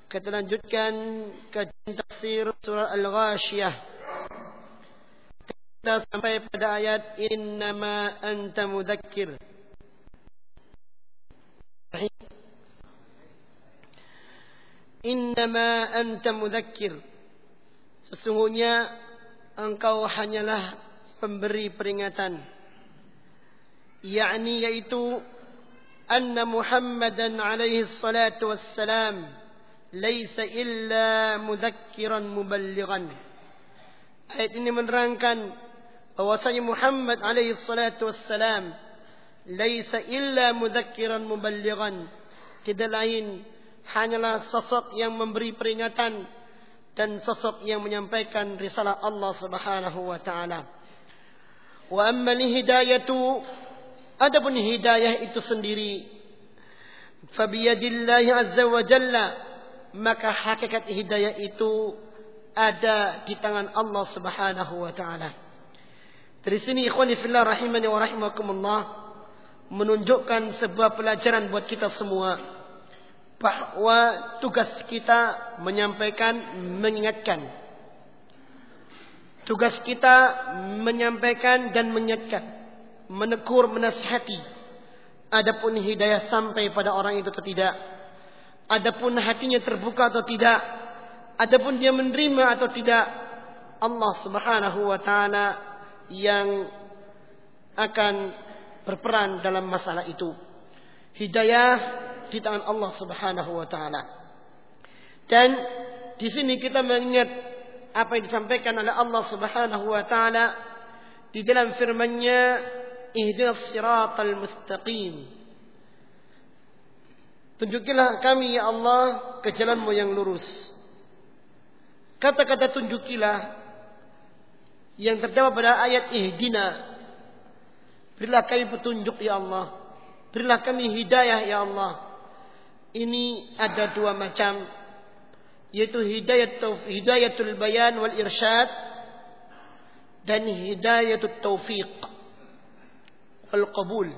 Kita lanjutkan kajian tafsir surah Al-Ghashiyah. Kita sampai pada ayat innama anta mudzakkir. Innama anta mudzakkir. Sesungguhnya engkau hanyalah pemberi peringatan. Yakni yaitu anna Muhammadan alaihi salatu wassalam laisa illa mudzakiran muballighan. Ayat ini menerangkan bahwasanya Muhammad alaihi salatu wassalam laisa illa mudzakiran muballighan, tidak lain hanyalah sosok yang memberi peringatan dan sosok yang menyampaikan risalah Allah Subhanahu wa taala. Wa amma hidayatu, adapun hidayah itu sendiri, fa biyadillahi azza wa jalla, maka hakikat hidayah itu ada di tangan Allah Subhanahu wa taala. Dari sini ikhwani fillah rahimani wa rahimakumullah, menunjukkan sebuah pelajaran buat kita semua bahwa tugas kita menyampaikan, mengingatkan. Tugas kita menyampaikan dan mengingatkan, menegur, menasihati. Adapun hidayah sampai pada orang itu atau tidak, adapun hatinya terbuka atau tidak, adapun dia menerima atau tidak, Allah Subhanahu wa taala yang akan berperan dalam masalah itu. Hidayah di tangan Allah Subhanahu wa taala. Dan di sini kita mengingat apa yang disampaikan oleh Allah Subhanahu wa taala di dalam firman-Nya, ihdinas siratal mustaqim. Tunjukilah kami ya Allah ke jalan-Mu yang lurus. Kata-kata tunjukilah yang terdapat pada ayat ihdina. Berilah kami petunjuk ya Allah. Berilah kami hidayah ya Allah. Ini ada dua macam, yaitu hidayatul bayan wal irsyad dan hidayatul taufiq wal qabul.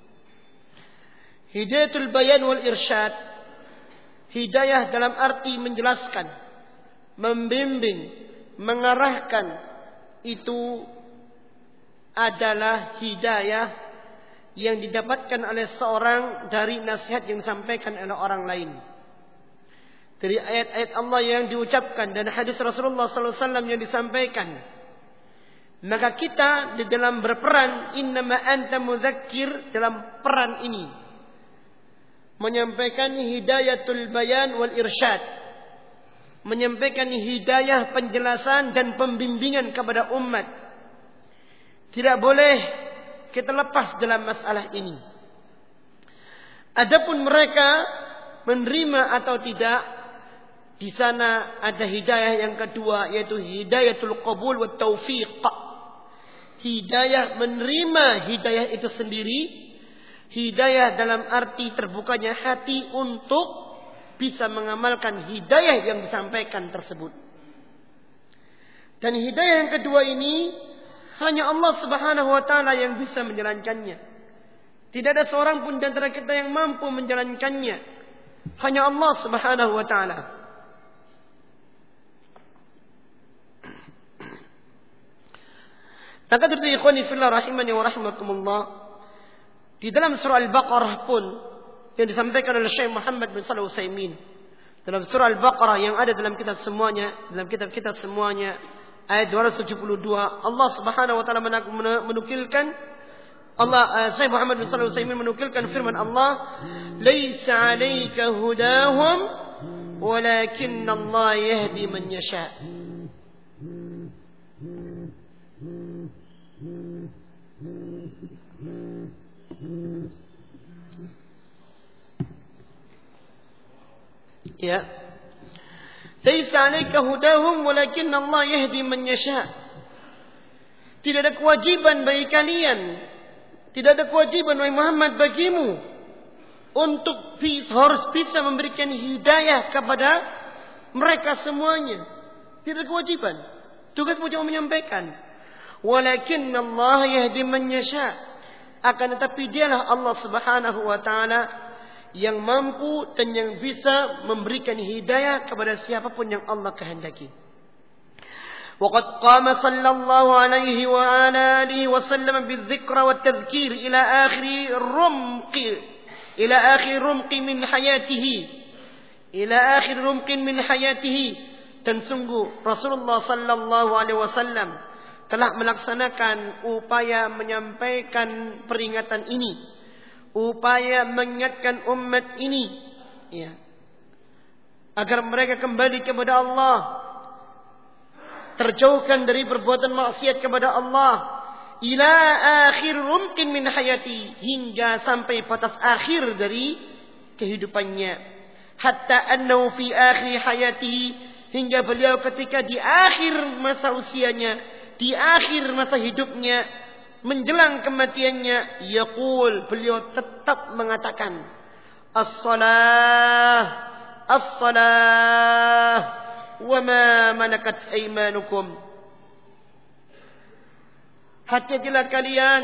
Hidayatul bayan wal irsyad, hidayah dalam arti menjelaskan, membimbing, mengarahkan, itu adalah hidayah yang didapatkan oleh seorang dari nasihat yang disampaikan oleh orang lain. Dari ayat-ayat Allah yang diucapkan dan hadis Rasulullah SAW yang disampaikan. Maka kita di dalam berperan innama anta mudzakkir, dalam peran ini menyampaikan hidayatul bayan wal irsyad, menyampaikan hidayah penjelasan dan pembimbingan kepada umat. Tidak boleh kita lepas dalam masalah ini. Adapun mereka menerima atau tidak, di sana ada hidayah yang kedua, yaitu hidayatul qabul wa taufiq. Hidayah menerima hidayah itu sendiri, hidayah dalam arti terbukanya hati untuk bisa mengamalkan hidayah yang disampaikan tersebut. Dan hidayah yang kedua ini hanya Allah Subhanahu wa taala yang bisa menjalankannya. Tidak ada seorang pun di antara kita yang mampu menjalankannya. Hanya Allah Subhanahu wa taala. Maka dari ikhwani fillah rahimani wa rahimakumullah, di dalam surah Al-Baqarah pun yang disampaikan oleh Syekh Muhammad bin Shalih Al-Utsaimin, dalam surah Al-Baqarah yang ada dalam kitab semuanya, dalam kitab-kitab semuanya, ayat 272, Allah Subhanahu wa taala menukilkan, Syekh Muhammad bin Shalih Al-Utsaimin menukilkan firman Allah, "Laisa 'alaika hudahum, walakinna Allah yahdi man yasha." Ya. Laisa 'alaika hudahum, walakinna Allah yahdi man yasha. Tidak ada kewajiban bagi kalian, tidak ada kewajiban wahai Muhammad bagimu untuk harus bisa memberikan hidayah kepada mereka semuanya. Tidak ada kewajiban. Tugasmu cuma menyampaikan. Walakinna Allah yahdi man yasha. Akan tetapi dialah Allah Subhanahu wa taala yang mampu dan yang bisa memberikan hidayah kepada siapapun yang Allah kehendaki. وقد قام صلى الله عليه وعلى آله وسلم بالذكر والتذكير إلى آخر رمق من حياته. Dan sungguh Rasulullah sallallahu alaihi wasallam telah melaksanakan upaya menyampaikan peringatan ini, upaya mengingatkan umat ini, ya, agar mereka kembali kepada Allah, terjauhkan dari perbuatan maksiat kepada Allah, ila akhir rumkin min hayati, hingga sampai batas akhir dari kehidupannya, hatta annahu fi akhir hayatihi, hingga beliau ketika di akhir masa usianya, di akhir masa hidupnya, menjelang kematiannya, yaqul, beliau tetap mengatakan, as-salah, as-salah, wa ma malakat aymanukum. Hati-hatilah kalian,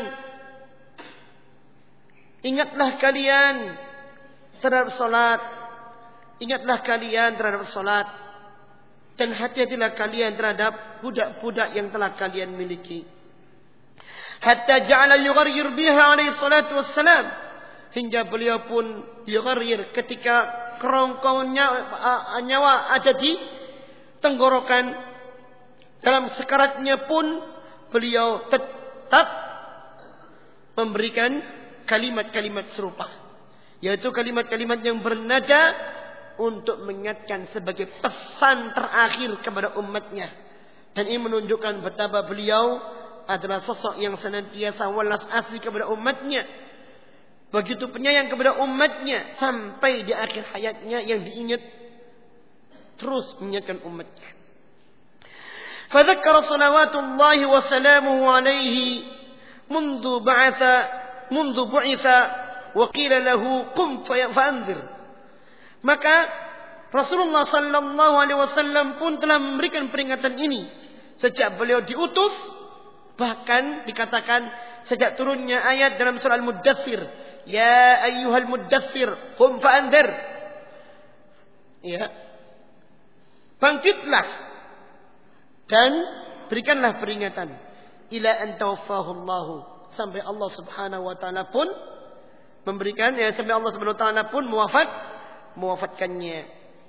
ingatlah kalian terhadap salat, ingatlah kalian terhadap salat, dan hati-hatilah kalian terhadap budak-budak yang telah kalian miliki. Hatta ja'ala yughayyir biha alaihi salatu wassalam, hingga beliau pun yughayyir ketika kerongkong nyawa ada di tenggorokan, dalam sekaratnya pun beliau tetap memberikan kalimat-kalimat serupa, yaitu kalimat-kalimat yang bernada untuk mengingatkan sebagai pesan terakhir kepada umatnya. Dan ini menunjukkan betapa beliau adalah sosok yang senantiasa walas asli kepada umatnya, begitu penyayang kepada umatnya, sampai di akhir hayatnya yang diingat terus mengingatkan umatnya. Fadzakkara salawatullahi wa salamuhu alaihi mundu bu'itha wa qila lahu qum fa'anzir. Maka Rasulullah sallallahu alaihi wasallam pun telah memberikan peringatan ini sejak beliau diutus, bahkan dikatakan sejak turunnya ayat dalam surah Al-Muddatsir, ya ayyuhal muddatsir qum fa'anzir. Ya. Bangkitlah dan berikanlah peringatan, ila an tawaffahu Allah, sampai Allah Subhanahu wa taala pun memberikan, ya, sampai Allah Subhanahu wa taala pun mewafatkannya.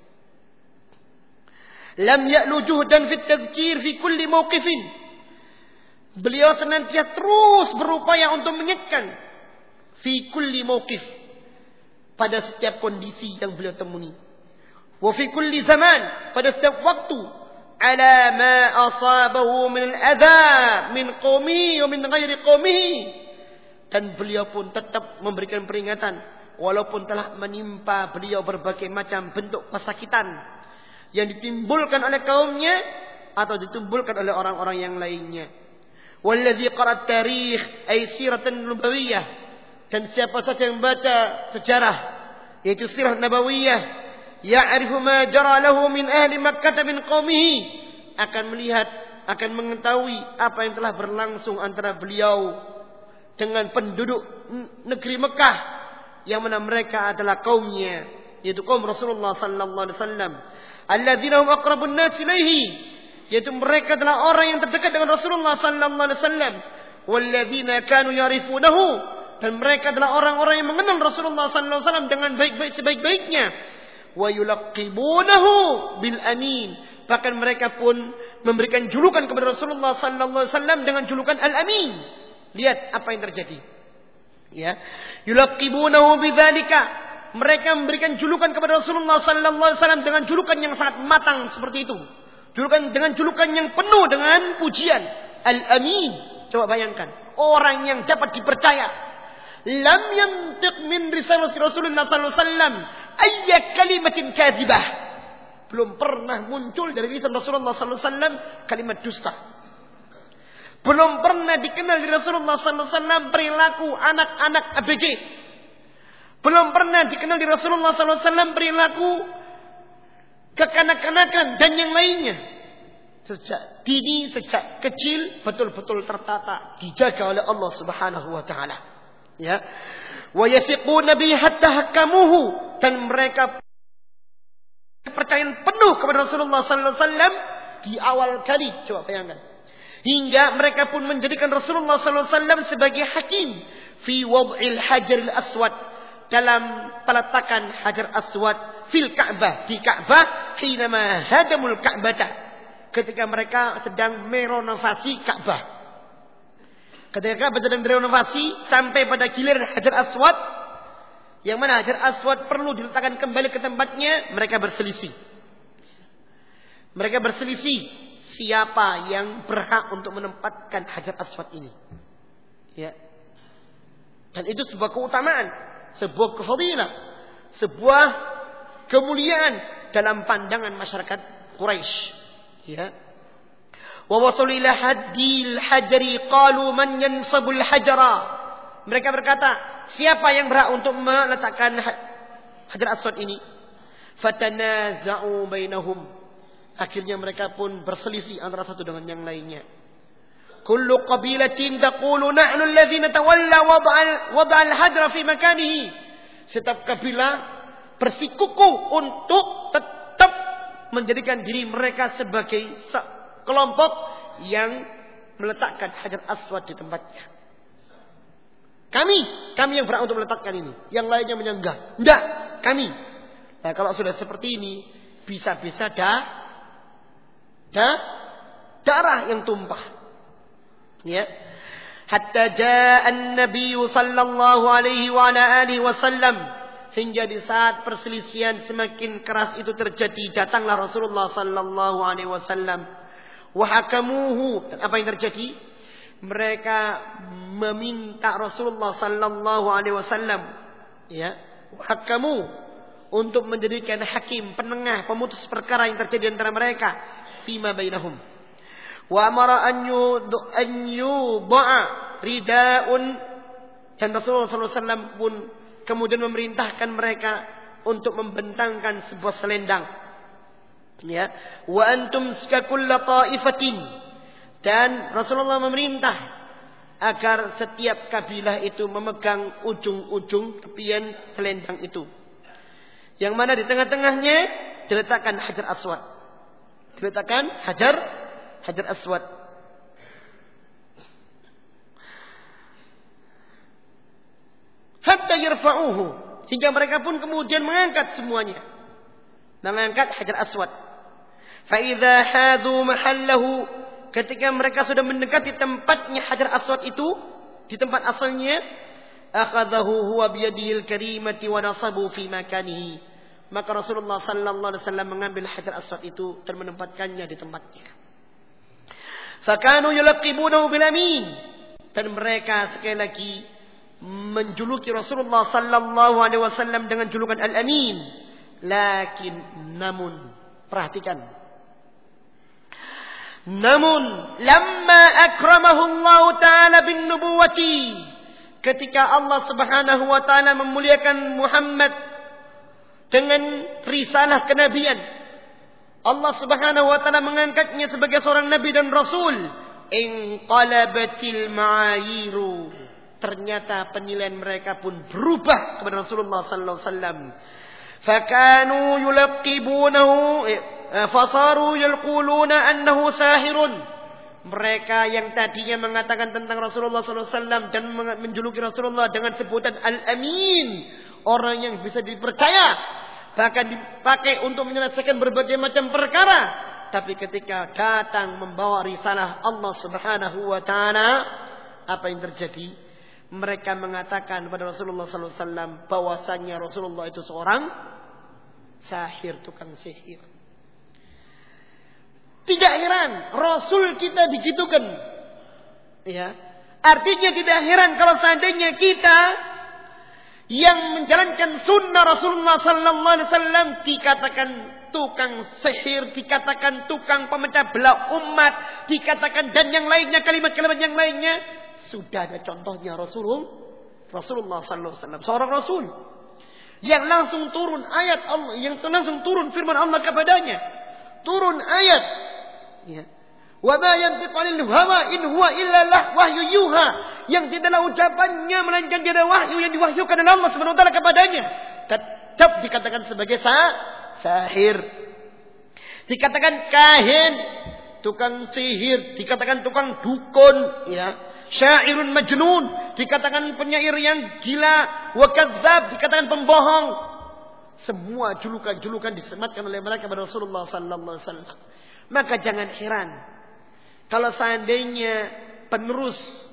Lam ya'lu juhdan fit tadhkir fi kulli mawqifin. Beliau senantiasa terus berupaya untuk mengingatkan fi kulli mawqif, pada setiap kondisi yang beliau temui. Wa fi kulli zaman, pada setiap waktu, ala ma asabahu min al-adha min qaumihi wa min ghairi qaumihi. Dan beliau pun tetap memberikan peringatan walaupun telah menimpa beliau berbagai macam bentuk kesakitan yang ditimbulkan oleh kaumnya atau ditimbulkan oleh orang-orang yang lainnya. Walladzi qara at-tarikh ay siratan nabawiyah, dan siapa saja yang baca sejarah, yaitu sirah nabawiyah, ya'rifu ma jara lahu min ahli Makkah min qaumihi, akan melihat, akan mengetahui apa yang telah berlangsung antara beliau dengan penduduk negeri Mekah, yang mana mereka adalah kaumnya, yaitu kaum Rasulullah sallallahu alaihi wasallam, alladzina hum aqrabun nas ilaihi, yaitu mereka adalah orang yang terdekat dengan Rasulullah sallallahu alaihi wasallam, walladzina kanu ya'rifunahu, dan mereka adalah orang-orang yang mengenal Rasulullah sallallahu alaihi wasallam dengan baik-baik sebaik-baiknya, wa yulaqibunahu bil amin, bahkan mereka pun memberikan julukan kepada Rasulullah sallallahu alaihi wasallam dengan julukan al-amin. Lihat apa yang terjadi. Ya, yulaqibunahu bidzalika, mereka memberikan julukan kepada Rasulullah sallallahu alaihi wasallam dengan julukan yang sangat matang seperti itu. Dengan julukan yang penuh dengan pujian, al-amin. Coba bayangkan, orang yang dapat dipercaya. Lam yantiq min risalati Rasulullah sallallahu alaihi wasallam ayya kalimatin kadzibah. Belum pernah muncul dari lisan Rasulullah sallallahu alaihi wasallam kalimat dusta. Belum pernah dikenal di Rasulullah sallallahu alaihi wasallam perilaku anak-anak ABG. Belum pernah dikenal di Rasulullah sallallahu alaihi wasallam perilaku kekanak-kanakan dan yang lainnya. Sejak dini, sejak kecil betul-betul tertata, dijaga oleh Allah Subhanahu wa taala. Ya. Wa yathiquna bihi hatta hakamuhu, dan mereka kepercayaan penuh kepada Rasulullah sallallahu alaihi wasallam di awal kali. Coba bayangkan. Hingga mereka pun menjadikan Rasulullah sallallahu alaihi wasallam sebagai hakim fi wad'il hajaril aswad, dalam peletakan hajar aswad fil Ka'bah, di Ka'bah, hinama hadamul Ka'bata, ketika mereka sedang merenovasi Ka'bah. Ketika Ka'bah sedang direnovasi sampai pada giliran hajar aswad, yang mana hajar aswad perlu diletakkan kembali ke tempatnya, mereka berselisih. Mereka berselisih siapa yang berhak untuk menempatkan hajar aswad ini. Ya. Dan itu sebuah keutamaan, sebuah kefadilah, sebuah kemuliaan dalam pandangan masyarakat Quraisy. Ya. Wa wasalu ila haddil hajari qalu man yansabul hajara. Mereka berkata, siapa yang berhak untuk meletakkan hajar aswad ini? Fatanaza'u bainahum. Akhirnya mereka pun berselisih antara satu dengan yang lainnya. Kullu qabilatin taqulu nahnu alladhina tawalla wada'al hajra fi makanihi. Setiap kabilah bersikukuh untuk tetap menjadikan diri mereka sebagai kelompok yang meletakkan hajar aswad di tempatnya. Kami yang berhak untuk meletakkan ini. Yang lainnya menyanggah. Tidak, kami. Nah, kalau sudah seperti ini, bisa-bisa darah yang tumpah. Ya. Hatta ja'an Nabi sallallahu alaihi wa ala alihi wasallam, hingga di saat perselisihan semakin keras itu terjadi, datanglah Rasulullah sallallahu alaihi wasallam. Wa hakamuhu, dan apa yang terjadi? Mereka meminta Rasulullah sallallahu alaihi wasallam, ya, hakamu, untuk menjadikan hakim, penengah, pemutus perkara yang terjadi antara mereka, fima bainahum. Wa amara an yudha'a ridaun, dan Rasulullah sallallahu alaihi wasallam pun kemudian memerintahkan mereka untuk membentangkan sebuah selendang. Ya, wa antum skakulla ta'ifatin, dan Rasulullah memerintah agar setiap kabilah itu memegang ujung-ujung tepian selendang itu, yang mana di tengah-tengahnya diletakkan hajar aswad. Diletakkan hajar aswad. Hatta yarfa'uhu, hingga mereka pun kemudian mengangkat semuanya, mengangkat hajar aswad. Fa idza hadu mahallahu, ketika mereka sudah mendekati tempatnya hajar aswad itu, di tempat asalnya, akhadhahu huwa biyadihil karimati wa nasabu fi makanihi, maka Rasulullah sallallahu alaihi wasallam mengambil hajar aswad itu dan menempatkannya di tempatnya. Fakanu yulaqibunahu bil amin, dan mereka sekali lagi menjuluki Rasulullah sallallahu alaihi wasallam dengan julukan al-amin. Lakin, namun, perhatikan, namun lamma akramahu Allah Ta'ala bin nubuwati, ketika Allah Subhanahu wa Ta'ala memuliakan Muhammad dengan risalah kenabian, Allah Subhanahu wa Ta'ala mengangkatnya sebagai seorang nabi dan rasul, inqalabatil ma'ayiru, ternyata penilaian mereka pun berubah kepada Rasulullah sallallahu alaihi wasallam. Fakanu yulaqibunahu fasaru yaquluna annahu sahirun. Mereka yang tadinya mengatakan tentang Rasulullah sallallahu alaihi wasallam dan menjuluki Rasulullah dengan sebutan al-amin, orang yang bisa dipercaya, bahkan dipakai untuk menyelesaikan berbagai macam perkara, tapi ketika datang membawa risalah Allah Subhanahu wa taala, apa yang terjadi? Mereka mengatakan kepada Rasulullah sallallahu alaihi wasallam bahwasanya Rasulullah itu seorang sahir, tukang sihir. Tidak heran Rasul kita digitukan. Ya. Artinya tidak heran kalau seandainya kita yang menjalankan sunnah Rasulullah sallallahu alaihi wasallam dikatakan tukang sihir, dikatakan tukang pemecah belah umat, dikatakan dan yang lainnya, kalimat-kalimat yang lainnya. Sudah ada contohnya Rasulullah sallallahu alaihi wasallam, seorang rasul yang langsung turun ayat Allah, yang langsung turun firman Allah kepadanya. Turun ayat, ya. Wa ma yantiqu 'anil hawa in huwa illa wahyu yuha. Yang tidaklah ucapannya melainkan dia adalah wahyu yang diwahyukan oleh Allah Subhanahu wa taala kepadanya. Tetap dikatakan sebagai sahir. Dikatakan kahin, tukang sihir, dikatakan tukang dukun, ya. Syairun majnun, dikatakan penyair yang gila, wa kadzdzab, dikatakan pembohong. Semua julukan-julukan disematkan oleh mereka kepada Rasulullah sallallahu alaihi wasallam. Maka jangan heran kalau seandainya penerus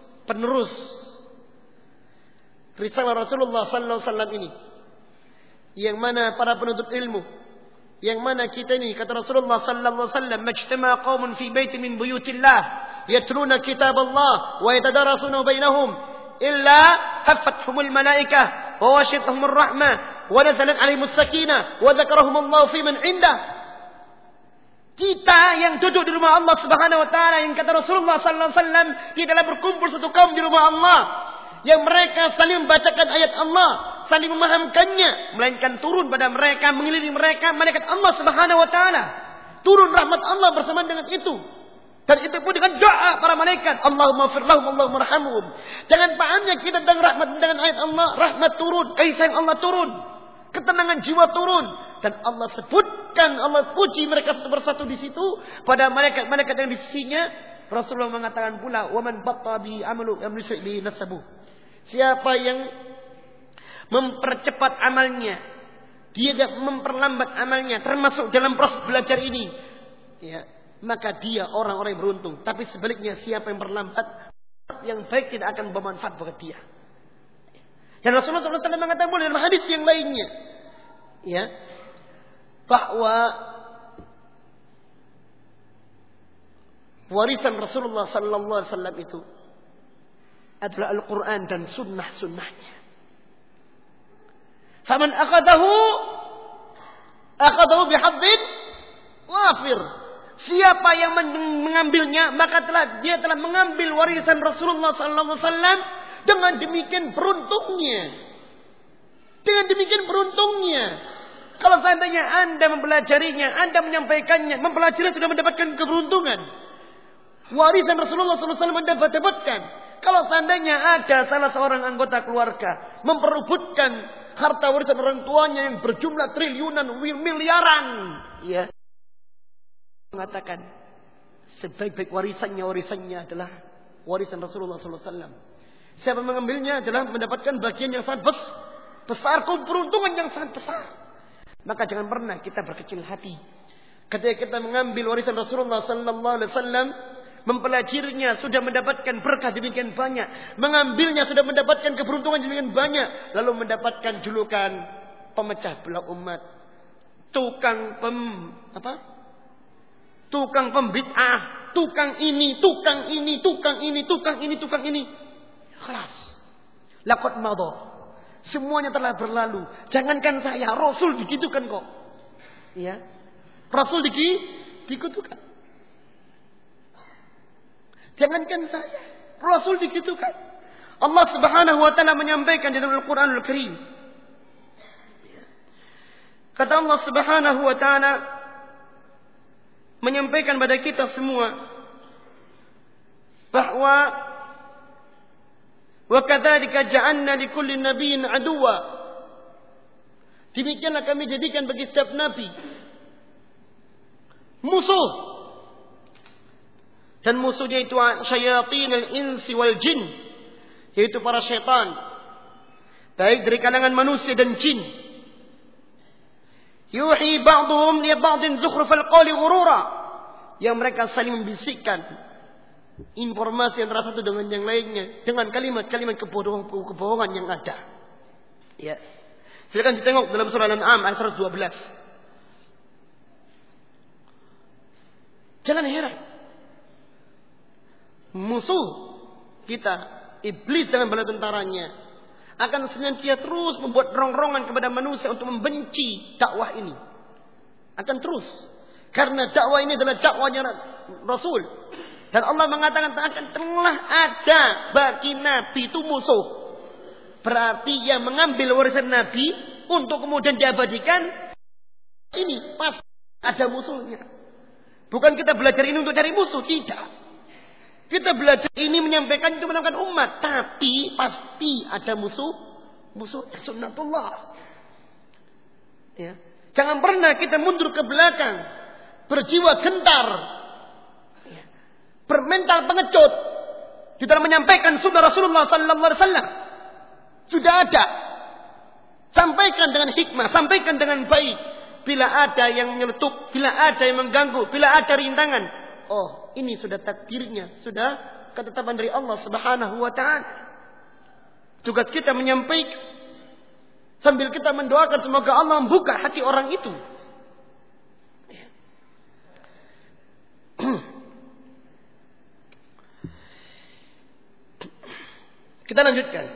risalah Rasulullah sallallahu alaihi wasallam ini, yang mana para penuntut ilmu, yang mana kita ini, kata Rasulullah sallallahu alaihi wasallam, majtama qaumun fi baitin min buyutillah yatluna kitab Allah wa yatadarasuna bainahum illa haffathumul malaikah wa washiyatuhumur rahmah wa nazalat alaihimus sakinah wa dzakarahumullahu fi man indah. Kita yang duduk di rumah Allah Subhanahu wa taala, yang kata Rasulullah sallallahu alaihi wasallam, tidaklah berkumpul satu kaum di rumah Allah yang mereka saling membacakan ayat Allah, saling memahamkannya, melainkan turun pada mereka, mengelilingi mereka malaikat Allah Subhanahu wa taala. Turun rahmat Allah bersama dengan itu. Dan itu pun dengan doa para malaikat, Allahumma fir lahum, Allahumma arhamhum. Jangan pahamnya kita tentang rahmat dengan ayat Allah, rahmat turun, kasih sayang Allah turun, ketenangan jiwa turun, dan Allah sebutkan, Allah puji mereka satu persatu di situ pada malaikat-malaikat yang di sisinya. Rasulullah mengatakan pula, wa man batta bi amalu yamlisu bi nasabu. Siapa yang mempercepat amalnya, dia tidak memperlambat amalnya, termasuk dalam proses belajar ini, ya, maka dia orang-orang yang beruntung. Tapi sebaliknya, siapa yang berlambat, yang baik tidak akan bermanfaat buat dia. Dan Rasulullah SAW mengatakan pula dalam hadis yang lainnya, ya, bahwa warisan Rasulullah SAW itu adalah Al-Quran dan sunnah-sunnahnya. Faman akhadahu bihadzin wafir. Siapa yang mengambilnya, maka dia telah mengambil warisan Rasulullah sallallahu alaihi wasallam dengan demikian beruntungnya. Dengan demikian beruntungnya. Kalau seandainya Anda mempelajarinya, Anda menyampaikannya, mempelajari sudah mendapatkan keberuntungan. Warisan Rasulullah sallallahu alaihi wasallam Anda dapatkan. Kalau seandainya ada salah seorang anggota keluarga memperebutkan harta warisan orang tuanya yang berjumlah triliunan, miliaran, ya, mengatakan sebaik-baik warisannya adalah warisan Rasulullah SAW. Siapa mengambilnya adalah mendapatkan bagian yang sangat besar, keberuntungan yang sangat besar. Maka jangan pernah kita berkecil hati ketika kita mengambil warisan Rasulullah SAW. Mempelajarinya sudah mendapatkan berkah demikian banyak, mengambilnya sudah mendapatkan keberuntungan demikian banyak, lalu mendapatkan julukan pemecah belah umat, tukang pembid'ah, tukang ini. Kelas. Laqad madha. Semuanya telah berlalu. Jangankan saya, Rasul digitukan kok. Ya. Rasul digitukan. Jangankan saya, Rasul digitukan. Allah Subhanahu wa taala menyampaikan di dalam Al-Qur'anul Karim. Kata Allah Subhanahu wa taala menyampaikan pada kita semua bahwa wa kadzalika ja'alna likulli nabiyyin aduwwa. Demikianlah kami jadikan bagi setiap nabi musuh. Dan musuhnya itu syayatinul insi wal jin, yaitu para syaitan, baik dari kalangan manusia dan jin. Yuhi ba'dhum li ba'din zukhrufal qawli ghurura, yang mereka saling membisikkan informasi antara satu dengan yang lainnya dengan kalimat-kalimat kebohongan yang ada. Ya. Silakan ditengok dalam surah Al-An'am ayat 112. Jangan heran. Musuh kita, iblis dengan bala tentaranya, akan senantiasa terus membuat rongrongan kepada manusia untuk membenci dakwah ini. Akan terus. Karena dakwah ini adalah dakwahnya Rasul. Dan Allah mengatakan akan telah ada bagi Nabi itu musuh. Berarti yang mengambil warisan Nabi untuk kemudian diabadikan, ini pasti ada musuhnya. Bukan kita belajar ini untuk cari musuh, tidak. Kita belajar ini menyampaikan itu menangkan umat, tapi pasti ada musuh sunnatullah. Ya. Jangan pernah kita mundur ke belakang, berjiwa gentar, ya, bermental pengecut di dalam menyampaikan sunnah Rasulullah sallallahu alaihi wasallam. Sudah ada. Sampaikan dengan hikmah, sampaikan dengan baik. Bila ada yang menyeletup, bila ada yang mengganggu, bila ada rintangan, oh, ini sudah takdirnya, sudah ketetapan dari Allah Subhanahu wa taala. Tugas kita menyampaikan sambil kita mendoakan semoga Allah membuka hati orang itu. Kita lanjutkan.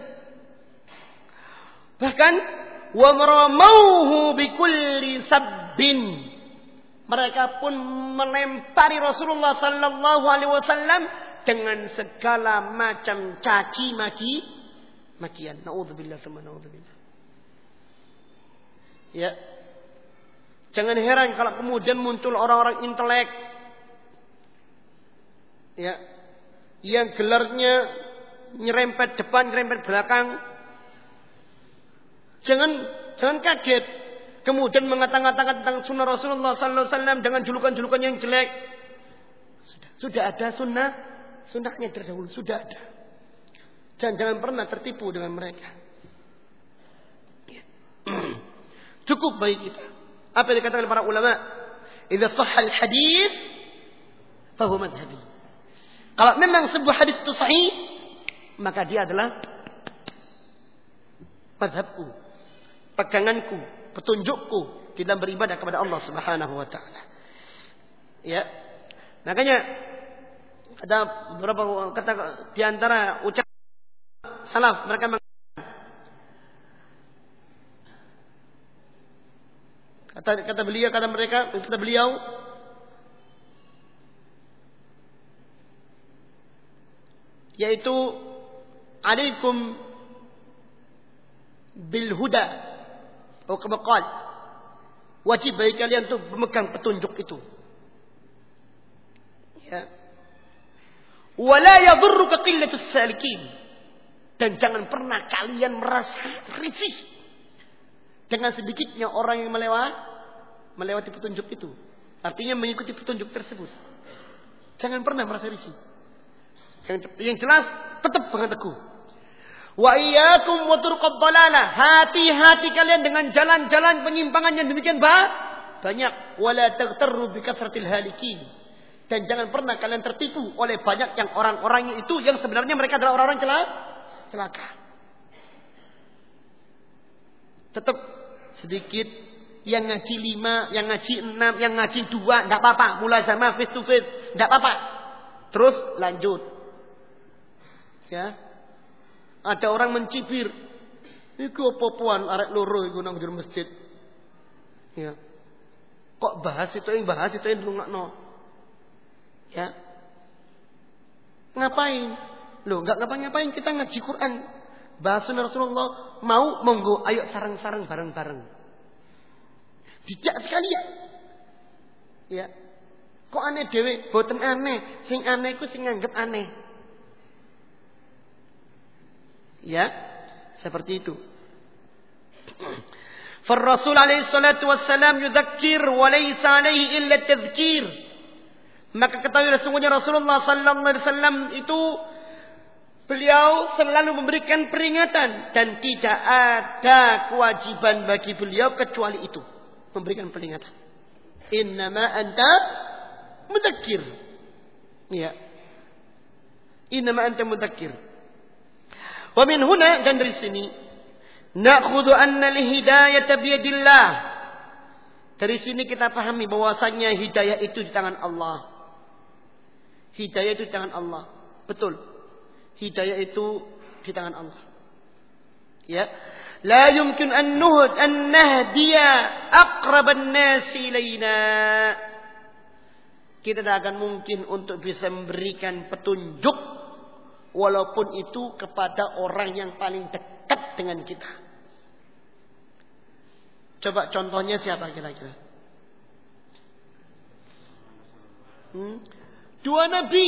Bahkan wa maramauhu bikulli sabbin. Mereka pun melempari Rasulullah sallallahu alaihi wasallam dengan segala macam caci makian. Naudzubillah tsumma naudzubillah. Ya. Jangan heran kalau kemudian muncul orang-orang intelek, ya, yang gelarnya nyerempet depan, nyerempet belakang. Jangan kaget. Kemudian mengatakan tentang sunnah Rasulullah sallallahu alaihi wasallam dengan julukan-julukan yang jelek. Sudah ada sunnahnya terdahulu, sudah ada. Dan jangan pernah tertipu dengan mereka. Cukup bagi kita apa yang dikatakan para ulama, idza shahha al-hadits fa huwa madhhabi. Kalau memang sebuah hadis itu sahih, maka dia adalah madhabku, peganganku, petunjukku di dalam beribadah kepada Allah Subhanahu wa taala. Ya. Makanya ada beberapa kata di antara ucapan salaf, mereka kata beliau yaitu alaikum bil huda, atau kebaqal, wajib bagi kalian untuk memegang petunjuk itu. Ya. Wala yadurruka qillatus salikin, dan jangan pernah kalian merasa risih dengan sedikitnya orang yang melewati petunjuk itu. Artinya mengikuti petunjuk tersebut. Jangan pernah merasa risih. Yang jelas tetap pegang teguh. Wa iyyakum wa turqad dhalalah. Hati-hati kalian dengan jalan-jalan penyimpangan yang demikian banyak. Wala taghtarru bi kathratil halikin. Dan jangan pernah kalian tertipu oleh banyak yang orang-orang itu yang sebenarnya mereka adalah orang-orang celaka. Tetap sedikit, yang ngaji 5, yang ngaji 6, yang ngaji 2, enggak apa-apa. Mulazamah face to face, enggak apa-apa. Terus lanjut. Ya. Ada orang mencibir, iku apa-apaan arek loro iku nang jero masjid. Ya. Kok bahas itu yang ndongakno. Ya. Ngapain? Loh, enggak ngapain-ngapain, kita ngaji Quran. Bahas sunnah Rasulullah, mau monggo ayo sareng-sareng bareng-bareng. Dijak sekalian. Ya. Kok aneh dhewe? Boten aneh. Sing aneh iku sing nganggep aneh. Ya, seperti itu. Rasul alaihi salatu wassalam yudzakkir wa laysa alaihi illa tadhkir. Maka ketahuilah sesungguhnya Rasulullah sallallahu alaihi wasallam itu beliau selalu memberikan peringatan dan tidak ada kewajiban bagi beliau kecuali itu, memberikan peringatan. Innama anta mudzakkir. Ya. Innama anta mudzakkir. Wa min huna, dan dari sini na'khudhu anna al-hidayata biyadillah. Dari sini kita pahami bahwasanya hidayah itu di tangan Allah. Hidayah itu di tangan Allah. Betul. Hidayah itu di tangan Allah. Ya. La yumkin an nahdiya aqraban nasi ilaina. Kita tidak akan mungkin untuk bisa memberikan petunjuk walaupun itu kepada orang yang paling dekat dengan kita. Coba contohnya siapa kira-kira? Dua nabi.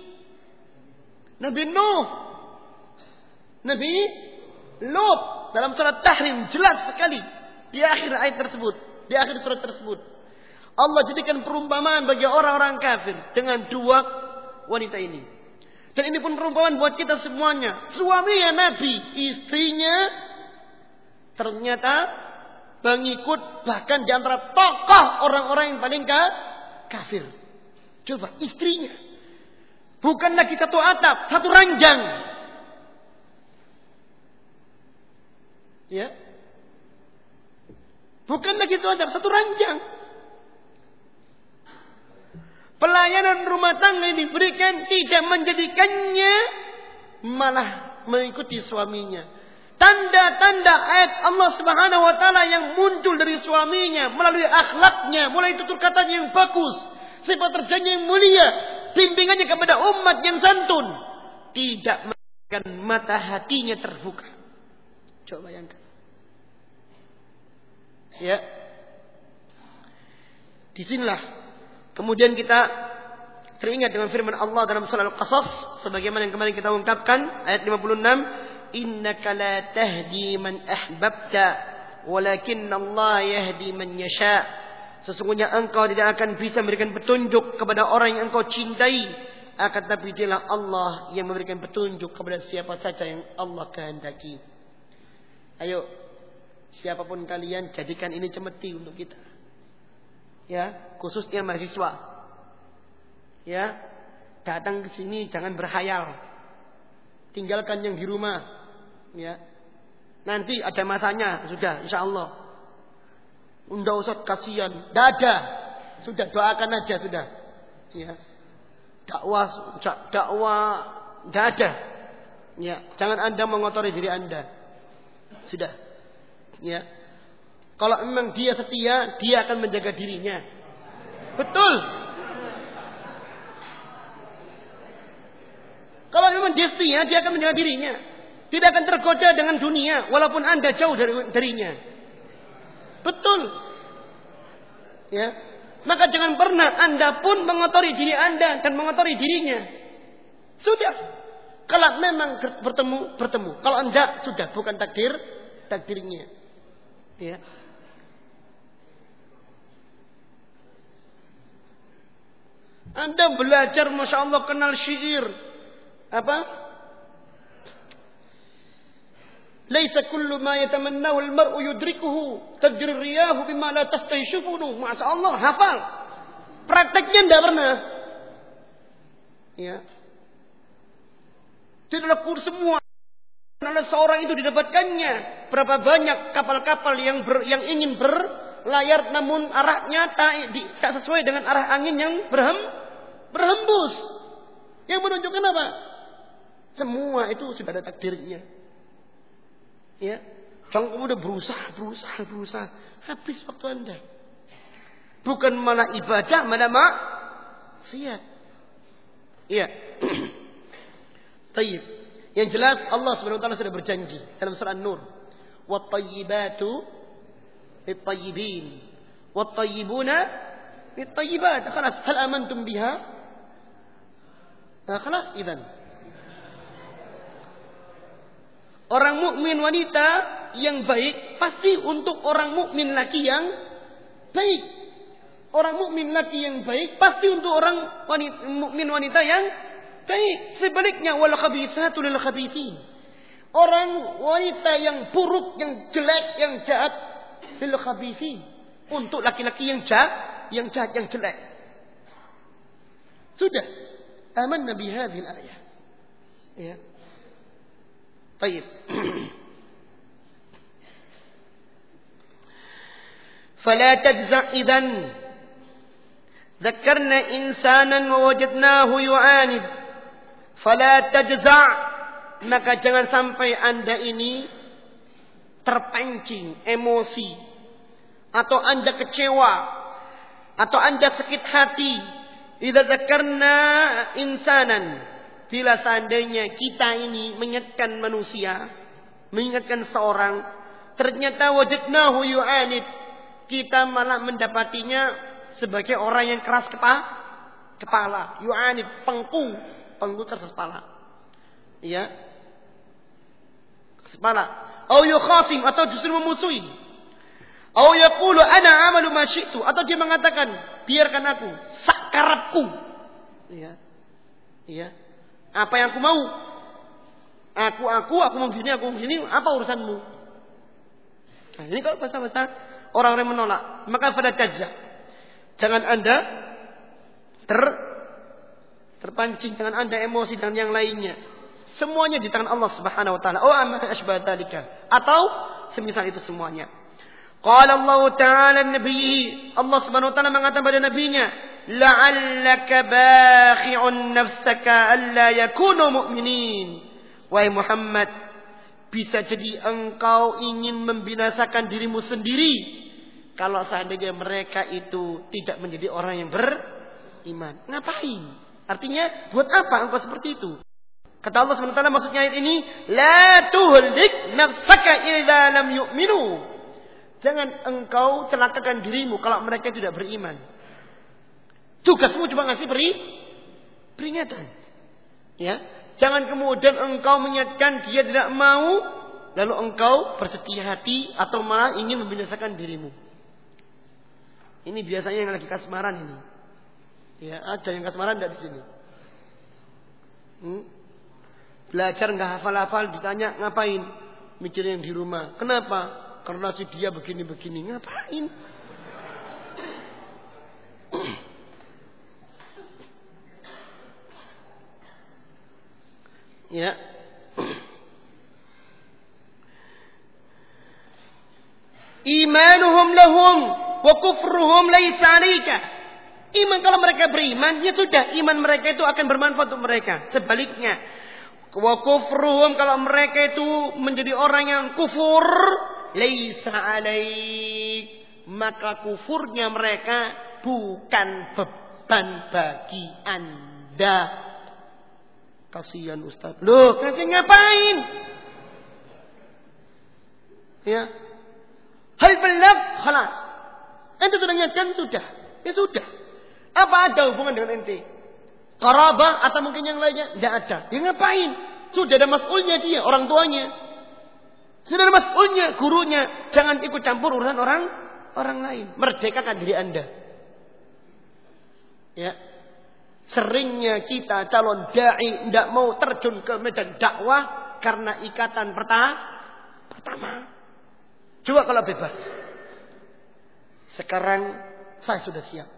Nabi Nuh. Nabi Lut. Dalam surat Tahrim jelas sekali. Di akhir ayat tersebut. Di akhir surat tersebut. Allah jadikan perumpamaan bagi orang-orang kafir. Dengan dua wanita ini. Dan ini pun perumpamaan buat kita semuanya. Suaminya Nabi. Istrinya ternyata pengikut bahkan di antara tokoh orang-orang yang paling kafir. Coba istrinya. Bukan lagi satu atap, satu ranjang. Ya. Bukan lagi satu atap, satu ranjang. Pelayanan rumah tangga yang diberikan tidak menjadikannya malah mengikuti suaminya. Tanda-tanda ayat Allah Subhanahu wa taala yang muncul dari suaminya melalui akhlaknya, mulai tutur katanya yang bagus, sifat kerjanya yang mulia, bimbingannya kepada umat yang santun, tidak menjadikan mata hatinya terbuka. Coba bayangkan. Ya. Disinilah kemudian kita teringat dengan firman Allah dalam surah Al-Qasas sebagaimana yang kemarin kita ungkapkan ayat 56, innaka la tahdi man ahbabta walakinna Allah yahdi man yasha. Sesungguhnya engkau tidak akan bisa memberikan petunjuk kepada orang yang engkau cintai, akan tapi dialah Allah yang memberikan petunjuk kepada siapa saja yang Allah kehendaki. Ayo, siapapun kalian, jadikan ini cemeti untuk kita. Ya, khususnya mahasiswa. Ya, datang ke sini jangan berkhayal. Tinggalkan yang di rumah. Ya. Nanti ada masanya, sudah insyaallah. Enggak usah kasihan, enggak ada. Sudah doakan aja sudah. Ya. Dakwah enggak ada. Ya, jangan Anda mengotori diri Anda. Sudah. Ya. Kalau memang dia setia, dia akan menjaga dirinya. Betul. Kalau memang dia setia, dia akan menjaga dirinya. Tidak akan tergoda dengan dunia, walaupun Anda jauh darinya. Betul. Ya. Maka jangan pernah Anda pun mengotori diri Anda dan mengotori dirinya. Sudah. Kalau memang bertemu. Kalau enggak, sudah bukan takdirnya. Ya. Anda belajar, Masya Allah, kenal syair. Apa? Laisa kullu ma yatamannahu al-mar'u yudrikuhu tajri riyahu bima la tastayshifunu. Masyaallah, hafal. Prakteknya enggak pernah. Ya. Tidaklah semua oleh seorang itu didapatkannya. Berapa banyak kapal-kapal yang ingin berlayar namun arahnya tak sesuai dengan arah angin yang berhembus. Yang menunjukkan apa? Semua itu sudah ada takdirnya. Ya. Jangan kemudian berusaha. Habis waktu Anda. Bukan malah ibadah, malah maksiat. Iya. Tayyib. Yang jelas Allah Subhanahu wa taala sudah berjanji dalam surah An-Nur, "Wat-tayyibatu lit-tayyibin, wat-tayyibuna lit-tayyibat." Khalas, hal amantum biha? Nah, khalas idzan. Orang mukmin wanita yang baik pasti untuk orang mukmin laki yang baik. Orang mukmin laki yang baik pasti untuk orang mukmin wanita yang baik. Sebaliknya, wal khabithatu lil khabithin. Orang wanita yang buruk, yang jelek, yang jahat, lil khabithin. Untuk laki-laki yang jahat, yang jelek. Sudah. Amanna bi hadhihi al-ayah. Ya. Baik. Fala tajza' idzan ذكرنا إنسانا ووجدناه يعاند Fala tajza', maka jangan sampai Anda ini terpancing emosi, atau Anda kecewa, atau Anda sakit hati. Idza dzakarna insanan, bila seandainya kita ini mengingatkan manusia, mengingatkan seorang, ternyata wajadnahu yu'anid, kita malah mendapatinya sebagai orang yang keras kepala, yu'anid pengku keras kepala. Ya. Kepala. Au yukhasim atau justru memusuhi. Au yaqulu ana amalu ma syi'tu atau dia mengatakan biarkan aku sakarapku. Ya. Ya. Apa yang aku mau? Aku mau begini, apa urusanmu? Nah, ini kalau bahasa-bahasa orang-orang menolak, maka pada tajah. Jangan Anda terpancing, jangan Anda emosi dan yang lainnya. Semuanya di tangan Allah Subhanahu wa taala. Oh amma asbah dzalika atau semisal itu semuanya. Qala Allah Ta'ala Nabi, Allah Subhanahu wa taala mengatakan pada nabinya, la'allaka bakhi'un nafsaka alla yakunu mu'minin. Wahai Muhammad, bisa jadi engkau ingin membinasakan dirimu sendiri kalau seandainya mereka itu tidak menjadi orang yang beriman. Ngapain? Artinya buat apa engkau seperti itu? Kata Allah SWT maksudnya ayat ini, la tuhlik nafsaka idza lam yu'minu. Jangan engkau celakakan dirimu kalau mereka tidak beriman. Tugasmu cuma ngasih peringatan. Ya, jangan kemudian engkau mengingatkan dia tidak mau, lalu engkau bersedih hati atau malah ingin membinasakan dirimu. Ini biasanya yang lagi kasmaran ini. Ya, ada yang kasmaran tidak di sini. Belajar nggak hafal-hafal, ditanya ngapain? Mikirin yang di rumah. Kenapa? Karena si dia begini-begini. Ngapain? Ya. Imanuhum lahum wa kufruhum laisa 'alaika. Iman kalau mereka beriman, ya sudah, iman mereka itu akan bermanfaat untuk mereka. Sebaliknya, wa kufruhum kalau mereka itu menjadi orang yang kufur, laisa 'alaik, maka kufurnya mereka bukan beban bagi Anda. Kasihan Ustaz. Loh, kasih ngapain? Ya. Hal balagh, khalas. Ente sudah ingatkan, sudah. Ya sudah. Apa ada hubungan dengan ente? Qarabah atau mungkin yang lainnya? Tidak ada. Dia ngapain? Sudah ada mas'ulnya dia, orang tuanya. Sudah ada mas'ulnya, gurunya. Jangan ikut campur urusan orang lain. Merdekakan diri Anda. Ya. Seringnya kita calon da'i tidak mau terjun ke medan dakwah karena ikatan pertama. Coba kalau bebas. Sekarang saya sudah siap.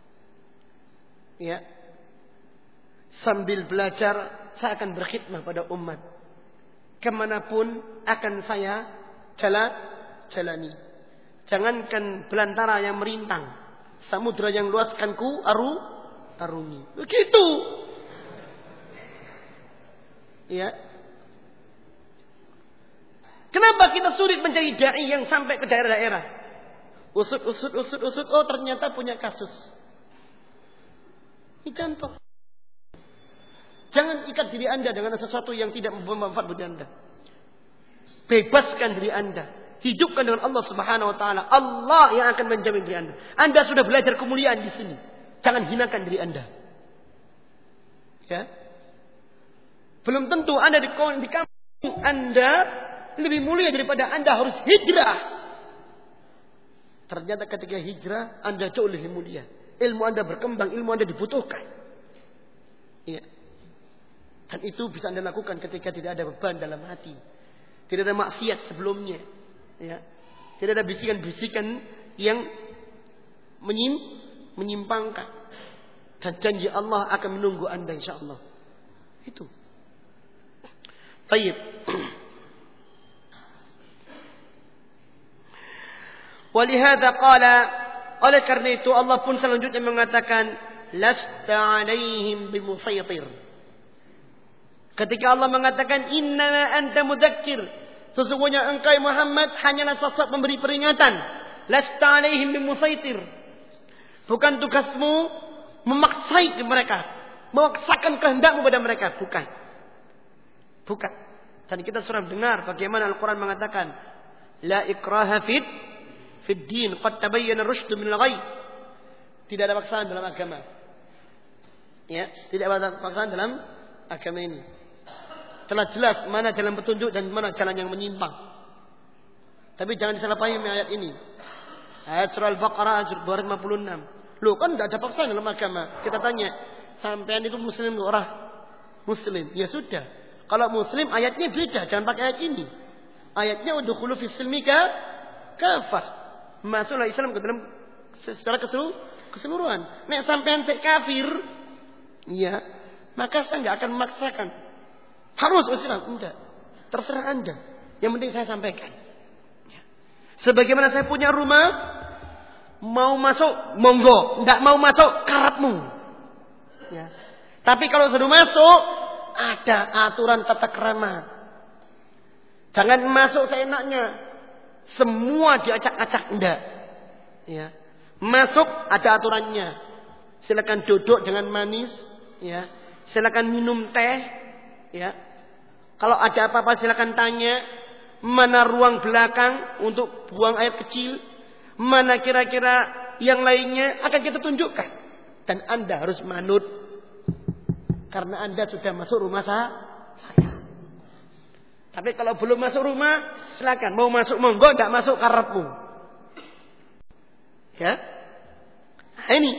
Ya. Sambil belajar saya akan berkhidmah pada umat. Kemanapun akan saya jalani. Jangankan belantara yang merintang, samudra yang luas akan ku arungi. Begitu. Ya. Kenapa kita sulit mencari dai yang sampai ke daerah-daerah? Usut. Oh, ternyata punya kasus. Ini contoh. Jangan ikat diri Anda dengan sesuatu yang tidak bermanfaat bagi Anda. Bebaskan diri Anda. Hidupkan dengan Allah Subhanahu wa taala. Allah yang akan menjamin diri Anda. Anda sudah belajar kemuliaan di sini. Jangan hinakan diri Anda. Ya. Belum tentu Anda di kampung Anda lebih mulia daripada Anda harus hijrah. Ternyata ketika hijrah Anda jauh lebih mulia. Ilmu Anda berkembang, ilmu Anda dibutuhkan. Ya. Dan itu bisa Anda lakukan ketika tidak ada beban dalam hati. Tidak ada maksiat sebelumnya. Ya. Tidak ada bisikan-bisikan yang menyimpangkan. Dan janji Allah akan menunggu Anda insyaAllah. Itu. Baik. Walihada qala, oleh karena itu Allah pun selanjutnya mengatakan, lasta alaihim bimusaytir. Ketika Allah mengatakan innama anta mudzakir, sesungguhnya engkau Muhammad hanyalah sosok pemberi peringatan. Lasta alaihim bimusaytir. Bukan tugasmu memaksai mereka, memaksakan kehendakmu pada mereka, bukan. Dan kita sudah dengar bagaimana Al-Quran mengatakan, la ikraha fid din, qad tabayyana rusydu minal ghayy. Tidak ada paksaan dalam agama. Ya, tidak ada paksaan dalam agama ini. Telah jelas mana jalan petunjuk dan mana jalan yang menyimpang. Tapi jangan disalahpahami ayat ini. Ayat surah Al-Baqarah ayat 256. Loh, kan tidak ada paksaan dalam agama. Kita tanya, sampean itu muslim atau orang muslim? Ya sudah. Kalau muslim ayatnya beda, jangan pakai ayat ini. Ayatnya udkhulu fis silmi kafah. Masuklah Islam ke dalam secara keseluruhan. Nek sampean sik kafir, ya, maka saya enggak akan memaksakan. Harus Islam, enggak. Terserah Anda. Yang penting saya sampaikan. Ya. Sebagaimana saya punya rumah, mau masuk monggo, enggak mau masuk karepmu. Ya. Tapi kalau sudah masuk, ada aturan tata krama. Jangan masuk seenaknya. Semua diacak-acak, enggak. Ya. Masuk ada aturannya. Silakan duduk dengan manis, ya. Silakan minum teh, ya. Kalau ada apa-apa silakan tanya. Mana ruang belakang untuk buang air kecil? Mana kira-kira yang lainnya akan kita tunjukkan. Dan Anda harus manut. Karena Anda sudah masuk rumah saya. Tapi kalau belum masuk rumah, silakan. Mau masuk monggo, tidak masuk karepmu. Ya. Nah, ini.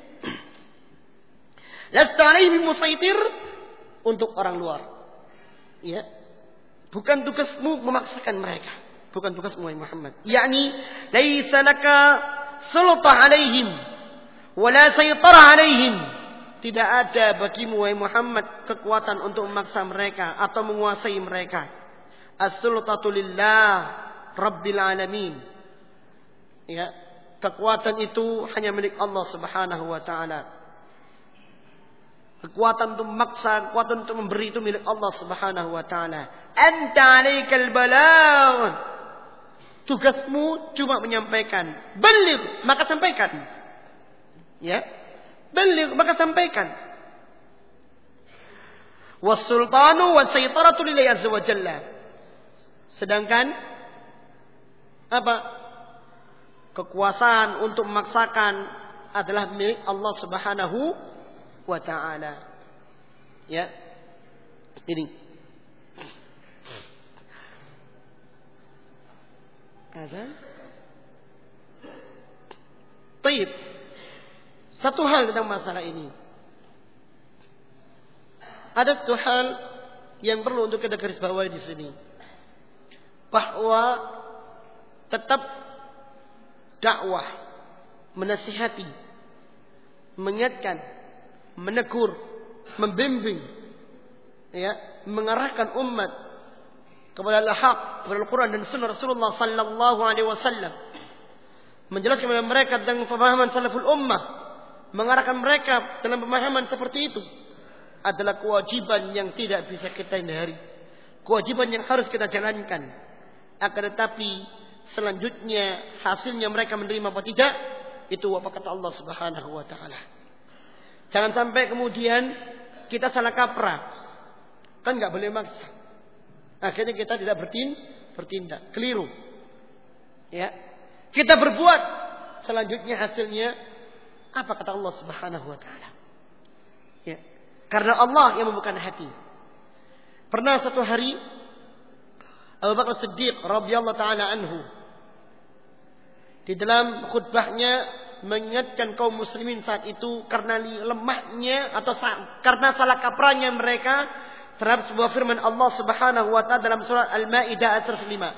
Lasta alaihim musaitir untuk orang luar. Ya. Bukan tugasmu memaksakan mereka. Bukan tugasmu wahai Muhammad. Yakni laisa laka sulta alaihim wala saytara alaihim. Tidak ada bagimu wahai Muhammad kekuatan untuk memaksa mereka atau menguasai mereka. As-sultatu lillah rabbil alamin. Ya, kekuatan itu hanya milik Allah Subhanahu wa taala. Kekuatan untuk memaksa, kekuatan untuk memberi itu milik Allah Subhanahu wa taala. Anta 'alaikal balagh. Tugasmu cuma menyampaikan. Baligh, maka sampaikan. Ya. Baligh, maka sampaikan. Was-sultanu was-saytaratu lillahi azza wa jalla. Sedangkan apa? Kekuasaan untuk memaksakan adalah milik Allah Subhanahu wa ta'ala. Ya. Ini. Ada? Baik. Satu hal tentang masalah ini. Ada satu hal yang perlu untuk kita garis bawahi di sini. Bahwa tetap dakwah, menasihati, mengingatkan, menegur, membimbing, ya, mengarahkan umat kepada al-haq, kepada Al-Quran dan Sunnah Rasulullah Sallallahu Alaihi Wasallam, menjelaskan kepada mereka tentang pemahaman salaful ummah, mengarahkan mereka dalam pemahaman seperti itu adalah kewajiban yang tidak bisa kita hindari, kewajiban yang harus kita jalankan. Akan tetapi selanjutnya hasilnya mereka menerima apa tidak, itu apa kata Allah Subhanahu Wa Taala. Jangan sampai kemudian kita salah kaprah. Kan nggak boleh maksa. Akhirnya kita tidak bertindak. Keliru. Ya. Kita berbuat. Selanjutnya hasilnya apa kata Allah Subhanahu Wa Taala. Ya. Karena Allah yang membuka hati. Pernah satu hari Abu Bakar Siddiq radhiyallahu taala anhu di dalam khutbahnya mengingatkan kaum muslimin saat itu karena lemahnya atau karena salah kaprahnya mereka terhadap sebuah firman Allah Subhanahu wa taala dalam surah Al-Maidah ayat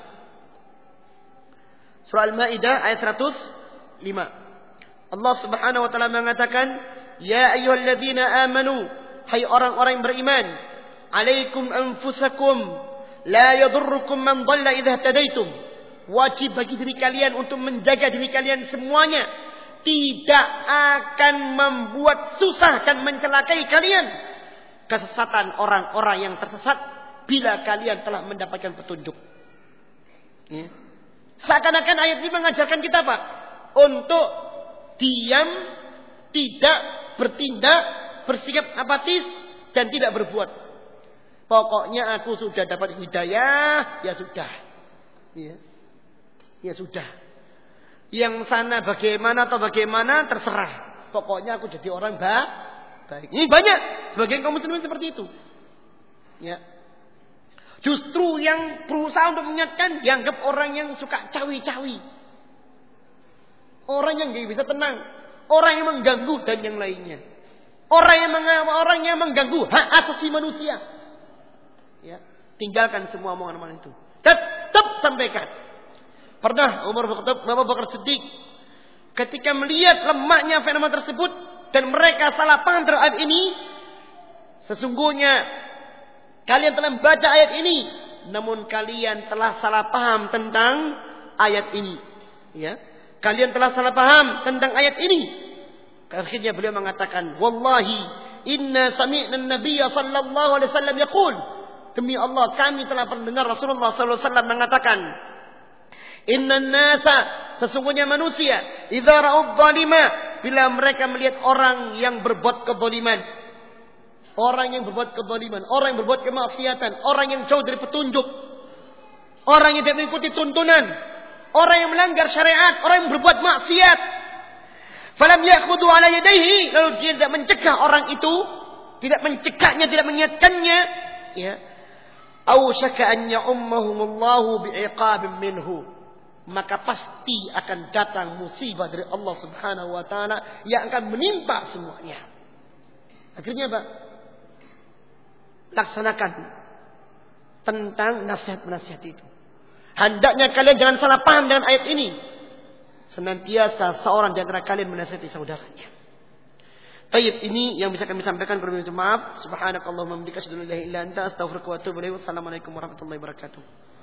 105. Surah Al-Maidah ayat 105. Allah Subhanahu wa taala mengatakan, "Ya ayyuhalladzina amanu, hai orang-orang yang beriman, alaikum anfusakum la yadurrukum man dhalla idza ihtadaitum." Wajib bagi diri kalian untuk menjaga diri kalian semuanya. Tidak akan membuat susah dan mencelakai kalian kesesatan orang-orang yang tersesat bila kalian telah mendapatkan petunjuk. Ya. Seakan-akan ayat ini mengajarkan kita apa? Untuk diam, tidak bertindak, bersikap apatis dan tidak berbuat. Pokoknya aku sudah dapat hidayah, ya sudah. Ya, ya sudah. Yang sana bagaimana atau bagaimana terserah. Pokoknya aku jadi orang baik. Ini banyak sebagian kaum muslimin seperti itu. Ya. Justru yang berusaha untuk mengingatkan dianggap orang yang suka cawi-cawi. Orang yang tidak bisa tenang, orang yang mengganggu dan yang lainnya. Orang yang mengganggu hak asasi manusia. Ya, tinggalkan semua omongan-omongan itu. Tetap sampaikan. Pernah Umar bin Khattab, Abu Bakar Siddiq, ketika melihat lemahnya fenomena tersebut dan mereka salah paham terhadap ini, sesungguhnya kalian telah membaca ayat ini, namun kalian telah salah paham tentang ayat ini. Ya, kalian telah salah paham tentang ayat ini. Akhirnya beliau mengatakan, wallahi inna sami'na an-nabiyya sallallahu alaihi wasallam yaqul, demi Allah kami telah mendengar Rasulullah sallallahu alaihi wasallam mengatakan, innan nasa, sesungguhnya manusia, idza ra'ud zalima, bila mereka melihat orang yang berbuat kezaliman, orang yang berbuat kezaliman, orang yang berbuat kemaksiatan, orang yang jauh dari petunjuk, orang yang tidak mengikuti tuntunan, orang yang melanggar syariat, orang yang berbuat maksiat, falam ya'khudhu ala yadayhi, lalu dia tidak mencegah orang itu, tidak mencegahnya, tidak mengingatkannya, ya, awshaka an ya'ummahumullahu bi'iqabin minhu, maka pasti akan datang musibah dari Allah Subhanahu wa taala yang akan menimpa semuanya. Akhirnya apa? Laksanakan tentang nasihat-nasihat itu. Hendaknya kalian jangan salah paham dengan ayat ini. Senantiasa seorang di antara kalian menasihati saudaranya. Baik, ini yang bisa kami sampaikan. Berminta maaf. Subhanakallahumma wa bihamdika asyhadu an la ilaha illa anta astaghfiruka wa atubu ilaik. Wassalamualaikum warahmatullahi wabarakatuh.